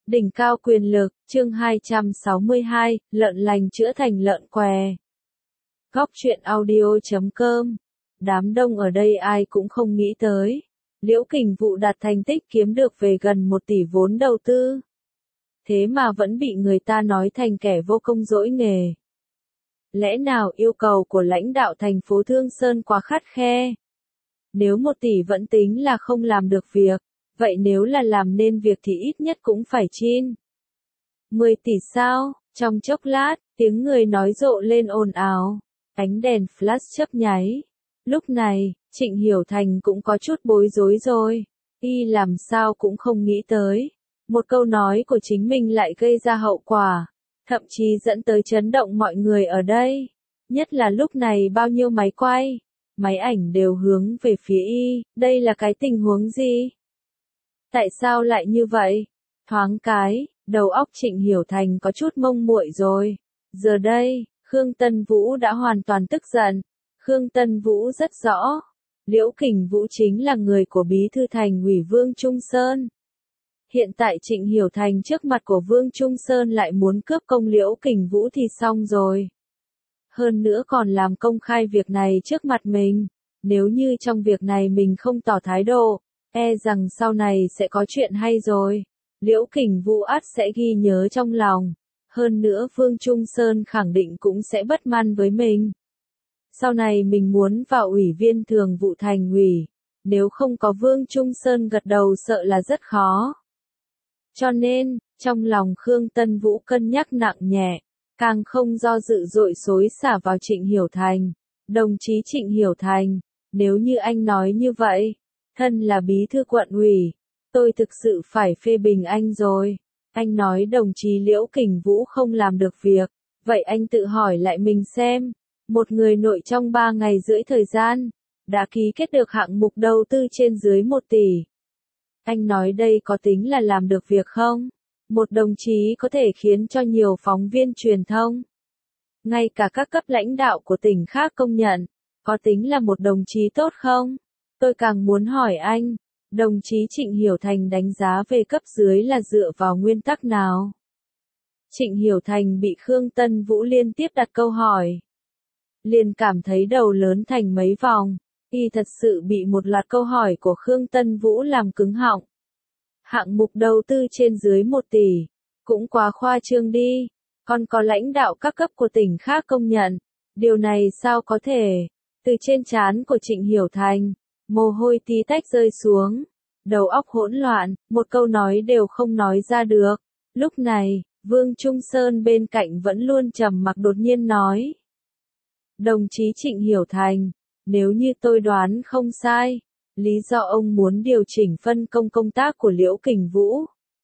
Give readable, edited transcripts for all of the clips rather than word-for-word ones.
Đỉnh cao quyền lực, chương 262, lợn lành chữa thành lợn què. Góc truyện audio.com. Đám đông ở đây ai cũng không nghĩ tới. Liễu Kình Vũ đạt thành tích kiếm được về gần 1 tỷ vốn đầu tư. Thế mà vẫn bị người ta nói thành kẻ vô công dỗi nghề. Lẽ nào yêu cầu của lãnh đạo thành phố Thương Sơn quá khắt khe? Nếu 1 tỷ vẫn tính là không làm được việc, vậy nếu là làm nên việc thì ít nhất cũng phải chin 10 tỷ sao? Trong chốc lát, tiếng người nói rộ lên ồn ào. Ánh đèn flash chớp nháy. Lúc này, Trịnh Hiểu Thành cũng có chút bối rối rồi. Y làm sao cũng không nghĩ tới. Một câu nói của chính mình lại gây ra hậu quả. Thậm chí dẫn tới chấn động mọi người ở đây. Nhất là lúc này bao nhiêu máy quay, máy ảnh đều hướng về phía Y. Đây là cái tình huống gì? Tại sao lại như vậy? Thoáng cái, đầu óc Trịnh Hiểu Thành có chút mông muội rồi. Giờ đây, Khương Tân Vũ đã hoàn toàn tức giận. Khương Tân Vũ rất rõ. Liễu Kình Vũ chính là người của bí thư thành ủy Vương Trung Sơn. Hiện tại Trịnh Hiểu Thành trước mặt của Vương Trung Sơn lại muốn cướp công Liễu Kình Vũ thì xong rồi. Hơn nữa còn làm công khai việc này trước mặt mình. Nếu như trong việc này mình không tỏ thái độ, e rằng sau này sẽ có chuyện hay rồi. Liễu Kình Vũ ắt sẽ ghi nhớ trong lòng. Hơn nữa Vương Trung Sơn khẳng định cũng sẽ bất mãn với mình. Sau này mình muốn vào ủy viên thường vụ thành ủy. Nếu không có Vương Trung Sơn gật đầu sợ là rất khó. Cho nên, trong lòng Khương Tân Vũ cân nhắc nặng nhẹ, càng không do dự dội xối xả vào Trịnh Hiểu Thành. Đồng chí Trịnh Hiểu Thành, nếu như anh nói như vậy, thân là bí thư quận ủy, tôi thực sự phải phê bình anh rồi. Anh nói đồng chí Liễu Kình Vũ không làm được việc, vậy anh tự hỏi lại mình xem, một người nội trong 3 ngày rưỡi thời gian, đã ký kết được hạng mục đầu tư trên dưới 1 tỷ. Anh nói đây có tính là làm được việc không? Một đồng chí có thể khiến cho nhiều phóng viên truyền thông, ngay cả các cấp lãnh đạo của tỉnh khác công nhận, có tính là một đồng chí tốt không? Tôi càng muốn hỏi anh, đồng chí Trịnh Hiểu Thành đánh giá về cấp dưới là dựa vào nguyên tắc nào? Trịnh Hiểu Thành bị Khương Tân Vũ liên tiếp đặt câu hỏi. Liền cảm thấy đầu lớn thành mấy vòng. Y thật sự bị một loạt câu hỏi của Khương Tân Vũ làm cứng họng. Hạng mục đầu tư trên dưới 1 tỷ. Cũng quá khoa trương đi. Còn có lãnh đạo các cấp của tỉnh khác công nhận. Điều này sao có thể? Từ trên trán của Trịnh Hiểu Thành, mồ hôi tí tách rơi xuống. Đầu óc hỗn loạn, một câu nói đều không nói ra được. Lúc này, Vương Trung Sơn bên cạnh vẫn luôn trầm mặc đột nhiên nói. Đồng chí Trịnh Hiểu Thành, nếu như tôi đoán không sai, lý do ông muốn điều chỉnh phân công công tác của Liễu Kình Vũ,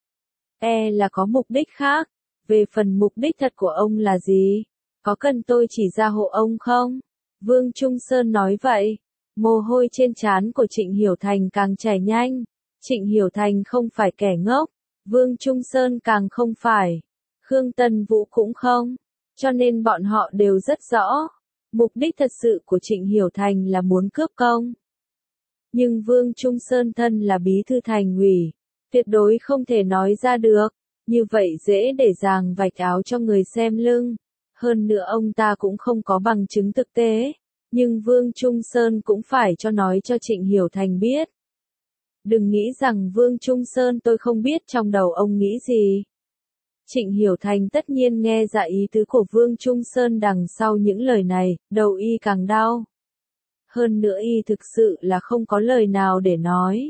e là có mục đích khác. Về phần mục đích thật của ông là gì? Có cần tôi chỉ ra hộ ông không? Vương Trung Sơn nói vậy. Mồ hôi trên trán của Trịnh Hiểu Thành càng chảy nhanh. Trịnh Hiểu Thành không phải kẻ ngốc. Vương Trung Sơn càng không phải. Khương Tân Vũ cũng không. Cho nên bọn họ đều rất rõ. Mục đích thật sự của Trịnh Hiểu Thành là muốn cướp công. Nhưng Vương Trung Sơn thân là bí thư thành ủy, tuyệt đối không thể nói ra được. Như vậy dễ để dàng vạch áo cho người xem lưng. Hơn nữa ông ta cũng không có bằng chứng thực tế. Nhưng Vương Trung Sơn cũng phải cho nói cho Trịnh Hiểu Thành biết. Đừng nghĩ rằng Vương Trung Sơn tôi không biết trong đầu ông nghĩ gì. Trịnh Hiểu Thành tất nhiên nghe ra ý tứ của Vương Trung Sơn đằng sau những lời này, đầu y càng đau. Hơn nữa y thực sự là không có lời nào để nói.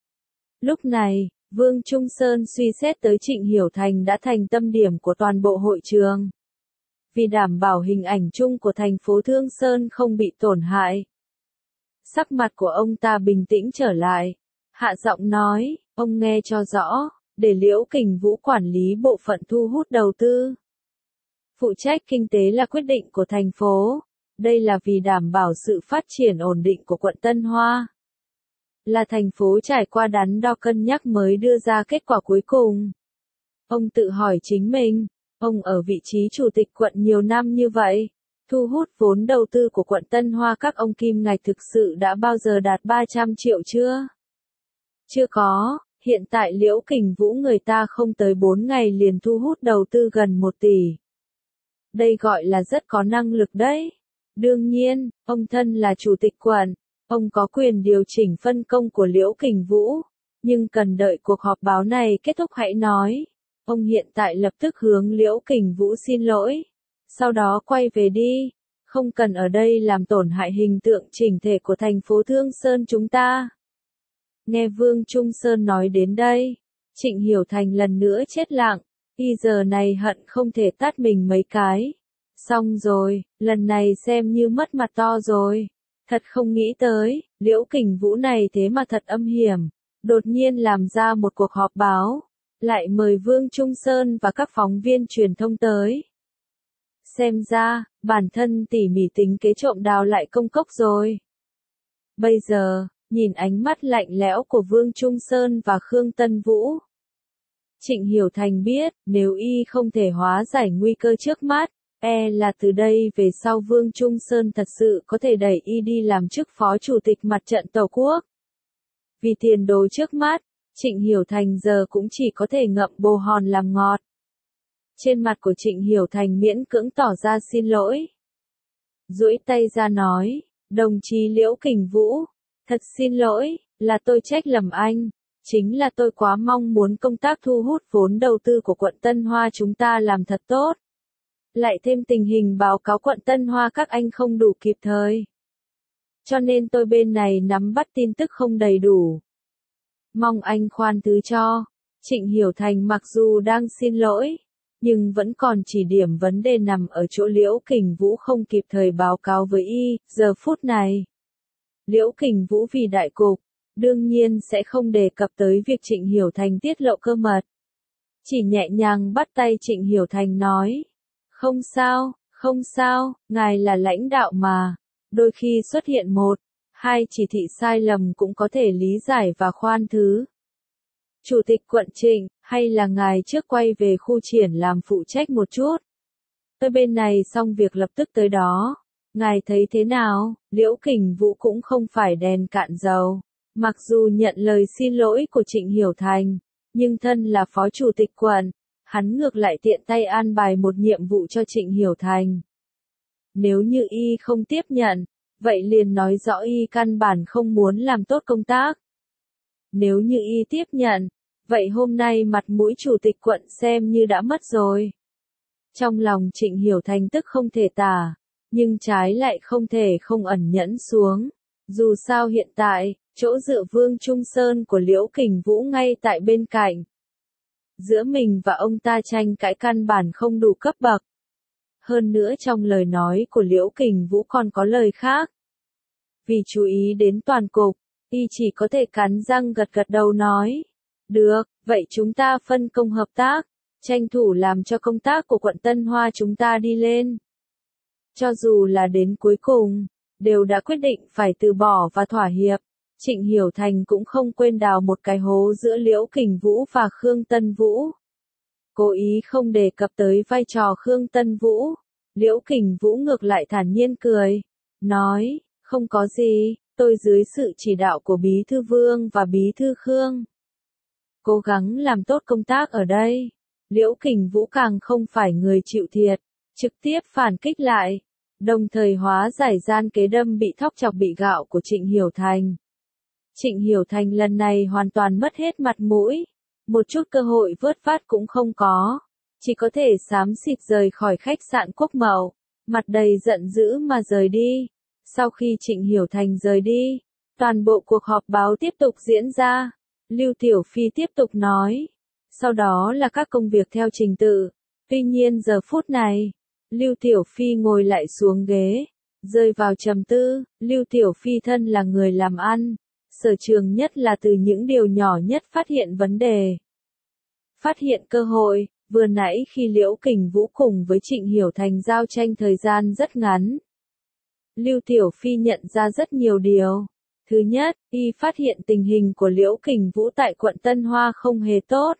Lúc này, Vương Trung Sơn suy xét tới Trịnh Hiểu Thành đã thành tâm điểm của toàn bộ hội trường. Vì đảm bảo hình ảnh chung của thành phố Thương Sơn không bị tổn hại. Sắc mặt của ông ta bình tĩnh trở lại. Hạ giọng nói, ông nghe cho rõ. Để Liễu Kình Vũ quản lý bộ phận thu hút đầu tư. Phụ trách kinh tế là quyết định của thành phố. Đây là vì đảm bảo sự phát triển ổn định của quận Tân Hoa. Là thành phố trải qua đắn đo cân nhắc mới đưa ra kết quả cuối cùng. Ông tự hỏi chính mình, ông ở vị trí chủ tịch quận nhiều năm như vậy, thu hút vốn đầu tư của quận Tân Hoa các ông kim ngạch thực sự đã bao giờ đạt 300 triệu chưa? Chưa có. Hiện tại Liễu Kình Vũ người ta không tới 4 ngày liền thu hút đầu tư gần 1 tỷ. Đây gọi là rất có năng lực đấy. Đương nhiên, ông thân là chủ tịch quận, ông có quyền điều chỉnh phân công của Liễu Kình Vũ, nhưng cần đợi cuộc họp báo này kết thúc hãy nói. Ông hiện tại lập tức hướng Liễu Kình Vũ xin lỗi, sau đó quay về đi, không cần ở đây làm tổn hại hình tượng chỉnh thể của thành phố Thương Sơn chúng ta. Nghe Vương Trung Sơn nói đến đây, Trịnh Hiểu Thành lần nữa chết lặng, y giờ này hận không thể tát mình mấy cái. Xong rồi, lần này xem như mất mặt to rồi. Thật không nghĩ tới, Liễu Kình Vũ này thế mà thật âm hiểm, đột nhiên làm ra một cuộc họp báo, lại mời Vương Trung Sơn và các phóng viên truyền thông tới. Xem ra, bản thân tỉ mỉ tính kế trộm đào lại công cốc rồi. Bây giờ, nhìn ánh mắt lạnh lẽo của Vương Trung Sơn và Khương Tân Vũ, Trịnh Hiểu Thành biết, nếu y không thể hóa giải nguy cơ trước mắt, là từ đây về sau Vương Trung Sơn thật sự có thể đẩy y đi làm chức phó chủ tịch mặt trận Tổ quốc. Vì tiền đồ trước mắt, Trịnh Hiểu Thành giờ cũng chỉ có thể ngậm bồ hòn làm ngọt. Trên mặt của Trịnh Hiểu Thành miễn cưỡng tỏ ra xin lỗi. Duỗi tay ra nói, đồng chí Liễu Kình Vũ, thật xin lỗi, là tôi trách lầm anh. Chính là tôi quá mong muốn công tác thu hút vốn đầu tư của quận Tân Hoa chúng ta làm thật tốt. Lại thêm tình hình báo cáo quận Tân Hoa các anh không đủ kịp thời. Cho nên tôi bên này nắm bắt tin tức không đầy đủ. Mong anh khoan thứ cho. Trịnh Hiểu Thành mặc dù đang xin lỗi, nhưng vẫn còn chỉ điểm vấn đề nằm ở chỗ Liễu Kình Vũ không kịp thời báo cáo với y, giờ phút này. Liễu Kình Vũ vì đại cục, đương nhiên sẽ không đề cập tới việc Trịnh Hiểu Thành tiết lộ cơ mật. Chỉ nhẹ nhàng bắt tay Trịnh Hiểu Thành nói. Không sao, ngài là lãnh đạo mà. Đôi khi xuất hiện 1, 2 chỉ thị sai lầm cũng có thể lý giải và khoan thứ. Chủ tịch quận Trịnh, hay là ngài trước quay về khu triển làm phụ trách một chút. Tôi bên này xong việc lập tức tới đó. Ngài thấy thế nào? Liễu Kình Vũ cũng không phải đèn cạn dầu. Mặc dù nhận lời xin lỗi của Trịnh Hiểu Thành, nhưng thân là phó chủ tịch quận, hắn ngược lại tiện tay an bài một nhiệm vụ cho Trịnh Hiểu Thành. Nếu như y không tiếp nhận, vậy liền nói rõ y căn bản không muốn làm tốt công tác. Nếu như y tiếp nhận, vậy hôm nay mặt mũi chủ tịch quận xem như đã mất rồi. Trong lòng Trịnh Hiểu Thành tức không thể tả, nhưng trái lại không thể không ẩn nhẫn xuống. Dù sao hiện tại, chỗ dựa Vương Trung Sơn của Liễu Kình Vũ ngay tại bên cạnh. Giữa mình và ông ta tranh cãi căn bản không đủ cấp bậc. Hơn nữa trong lời nói của Liễu Kình Vũ còn có lời khác. Vì chú ý đến toàn cục, y chỉ có thể cắn răng gật gật đầu nói. Được, vậy chúng ta phân công hợp tác, tranh thủ làm cho công tác của quận Tân Hoa chúng ta đi lên. Cho dù là đến cuối cùng, đều đã quyết định phải từ bỏ và thỏa hiệp. Trịnh Hiểu Thành cũng không quên đào một cái hố giữa Liễu Kình Vũ và Khương Tân Vũ. Cố ý không đề cập tới vai trò Khương Tân Vũ. Liễu Kình Vũ ngược lại thản nhiên cười. Nói, không có gì, tôi dưới sự chỉ đạo của Bí Thư Vương và Bí Thư Khương. Cố gắng làm tốt công tác ở đây. Liễu Kình Vũ càng không phải người chịu thiệt, trực tiếp phản kích lại. Đồng thời hóa giải gian kế đâm bị thóc chọc bị gạo của Trịnh Hiểu Thành. Trịnh Hiểu Thành lần này hoàn toàn mất hết mặt mũi. Một chút cơ hội vớt vát cũng không có. Chỉ có thể xám xịt rời khỏi khách sạn Quốc Mậu. Mặt đầy giận dữ mà rời đi. Sau khi Trịnh Hiểu Thành rời đi, toàn bộ cuộc họp báo tiếp tục diễn ra. Lưu Tiểu Phi tiếp tục nói. Sau đó là các công việc theo trình tự. Tuy nhiên giờ phút này, Lưu Tiểu Phi ngồi lại xuống ghế, rơi vào trầm tư. Lưu Tiểu Phi thân là người làm ăn, sở trường nhất là từ những điều nhỏ nhất phát hiện vấn đề. Phát hiện cơ hội, vừa nãy khi Liễu Kình Vũ cùng với Trịnh Hiểu Thành giao tranh thời gian rất ngắn. Lưu Tiểu Phi nhận ra rất nhiều điều. Thứ nhất, y phát hiện tình hình của Liễu Kình Vũ tại quận Tân Hoa không hề tốt.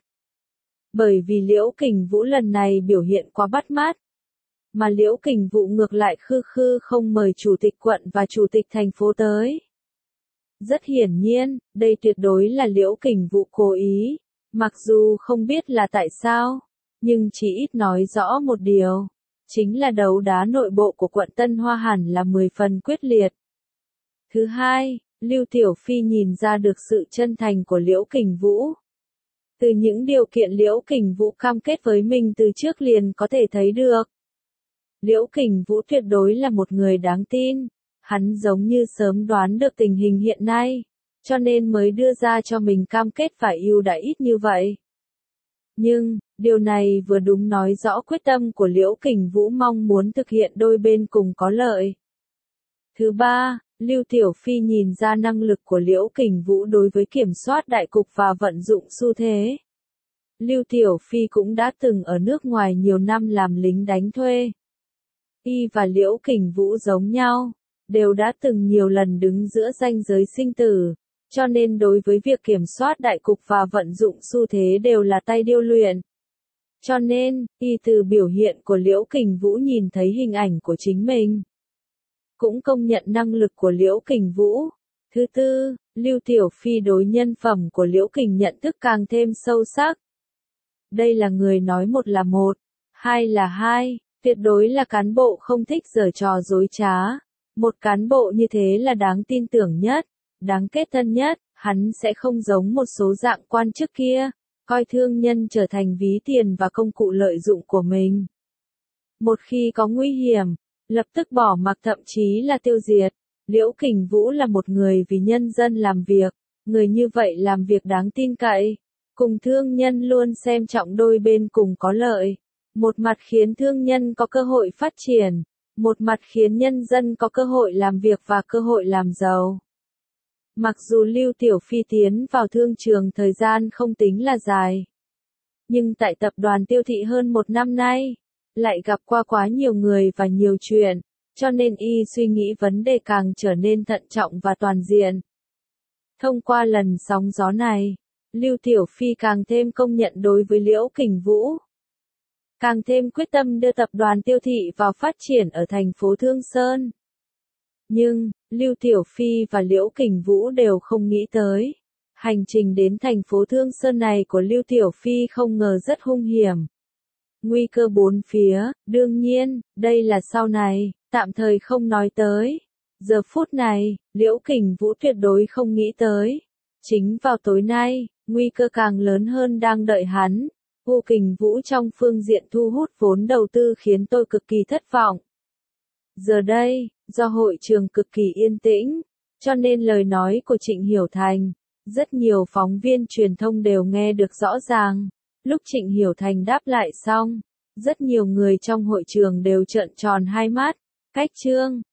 Bởi vì Liễu Kình Vũ lần này biểu hiện quá bắt mắt. Mà Liễu Kình Vũ ngược lại khư khư không mời chủ tịch quận và chủ tịch thành phố tới. Rất hiển nhiên, đây tuyệt đối là Liễu Kình Vũ cố ý, mặc dù không biết là tại sao, nhưng chỉ ít nói rõ một điều, chính là đấu đá nội bộ của quận Tân Hoa hẳn là 10 phần quyết liệt. Thứ hai, Lưu Tiểu Phi nhìn ra được sự chân thành của Liễu Kình Vũ. Từ những điều kiện Liễu Kình Vũ cam kết với mình từ trước liền có thể thấy được. Liễu Kình Vũ tuyệt đối là một người đáng tin, hắn giống như sớm đoán được tình hình hiện nay, cho nên mới đưa ra cho mình cam kết phải ưu đãi ít như vậy. Nhưng, điều này vừa đúng nói rõ quyết tâm của Liễu Kình Vũ mong muốn thực hiện đôi bên cùng có lợi. Thứ ba, Lưu Tiểu Phi nhìn ra năng lực của Liễu Kình Vũ đối với kiểm soát đại cục và vận dụng xu thế. Lưu Tiểu Phi cũng đã từng ở nước ngoài nhiều năm làm lính đánh thuê. Y và Liễu Kình Vũ giống nhau, đều đã từng nhiều lần đứng giữa ranh giới sinh tử, cho nên đối với việc kiểm soát đại cục và vận dụng xu thế đều là tay điêu luyện. Cho nên, y từ biểu hiện của Liễu Kình Vũ nhìn thấy hình ảnh của chính mình. Cũng công nhận năng lực của Liễu Kình Vũ. Thứ tư, Lưu Tiểu Phi đối nhân phẩm của Liễu Kình nhận thức càng thêm sâu sắc. Đây là người nói một là một, hai là hai, tuyệt đối là cán bộ không thích giở trò dối trá. Một cán bộ như thế là đáng tin tưởng nhất, đáng kết thân nhất, hắn sẽ không giống một số dạng quan chức kia, coi thương nhân trở thành ví tiền và công cụ lợi dụng của mình. Một khi có nguy hiểm, lập tức bỏ mặc thậm chí là tiêu diệt. Liễu Kình Vũ là một người vì nhân dân làm việc, người như vậy làm việc đáng tin cậy, cùng thương nhân luôn xem trọng đôi bên cùng có lợi. Một mặt khiến thương nhân có cơ hội phát triển, một mặt khiến nhân dân có cơ hội làm việc và cơ hội làm giàu. Mặc dù Lưu Tiểu Phi tiến vào thương trường thời gian không tính là dài, nhưng tại tập đoàn Tiêu Thị hơn một năm nay, lại gặp qua quá nhiều người và nhiều chuyện, cho nên y suy nghĩ vấn đề càng trở nên thận trọng và toàn diện. Thông qua lần sóng gió này, Lưu Tiểu Phi càng thêm công nhận đối với Liễu Kình Vũ. Càng thêm quyết tâm đưa tập đoàn Tiêu Thị vào phát triển ở thành phố Thương Sơn. Nhưng, Lưu Tiểu Phi và Liễu Kình Vũ đều không nghĩ tới. Hành trình đến thành phố Thương Sơn này của Lưu Tiểu Phi không ngờ rất hung hiểm. Nguy cơ bốn phía, đương nhiên, đây là sau này, tạm thời không nói tới. Giờ phút này, Liễu Kình Vũ tuyệt đối không nghĩ tới. Chính vào tối nay, nguy cơ càng lớn hơn đang đợi hắn. Lưu Kình Vũ trong phương diện thu hút vốn đầu tư khiến tôi cực kỳ thất vọng. Giờ đây, do hội trường cực kỳ yên tĩnh, cho nên lời nói của Trịnh Hiểu Thành, rất nhiều phóng viên truyền thông đều nghe được rõ ràng. Lúc Trịnh Hiểu Thành đáp lại xong, rất nhiều người trong hội trường đều trợn tròn hai mắt. Cách chương